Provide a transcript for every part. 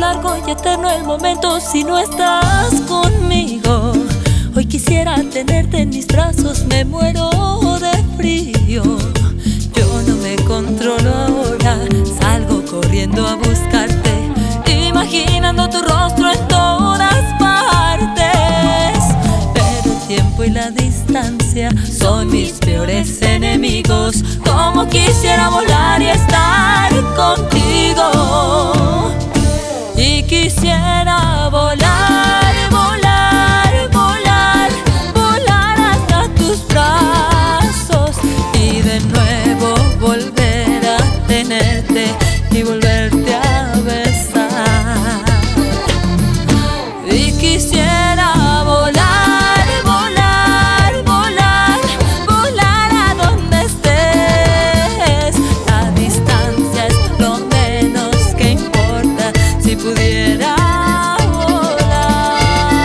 largo y eterno el momento si no estás conmigo. Hoy quisiera tenerte en mis brazos, me muero de frío. Yo no me controlo ahora, salgo corriendo a buscarte, imaginando tu rostro en todas partes. Pero el tiempo y la distancia son mis peores enemigos. Como quisiera volar y estar contigo. Y quisiera volar, volar, volar, volar hasta tus brazos y de nuevo volver a tenerte y volverte a besar. Y quisiera volar, volar, volar, volar a donde estés. La distancia es lo menos que importa si pudiera volar.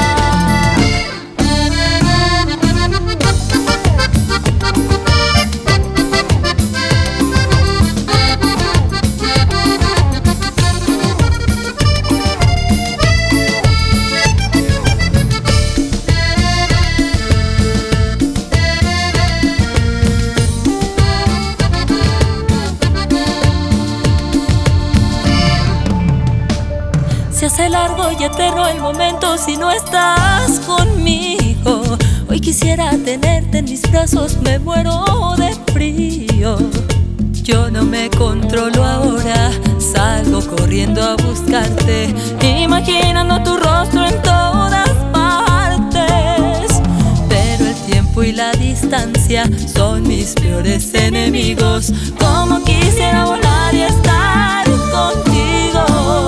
Se hace largo y eterno el momento si no estás conmigo. Hoy quisiera tenerte en mis brazos, me muero de frío. Yo no me controlo ahora, salgo corriendo a buscarte, imaginando tu rostro en todas partes. Pero el tiempo y la distancia son mis peores enemigos. Como quisiera volar y estar contigo.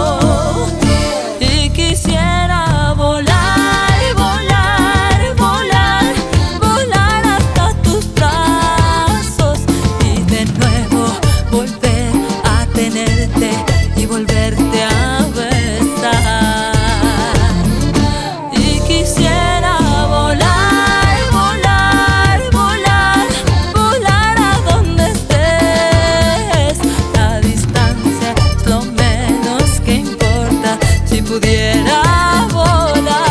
Y quisiera volar, volar, volar, volar hasta tus brazos y de nuevo volver a tenerte y volverte a besar. Y quisiera volar, volar, volar, volar a donde estés. La distancia es lo menos que importa si pudiera volar.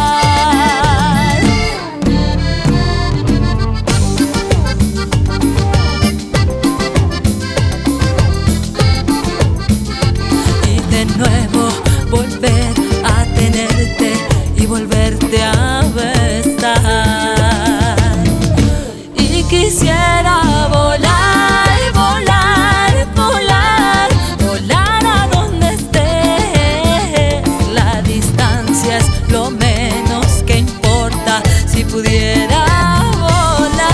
Y de nuevo volver a tenerte y volverte a besar. Y quisiera volar, volar, volar, volar a donde estés. La distancia es lo menos que importa si pudiera volar.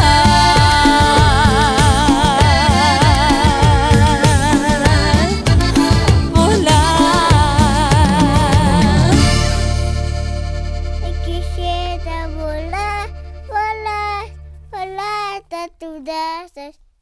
Volar. Y quisiera volar, volar, volar hasta tus brazos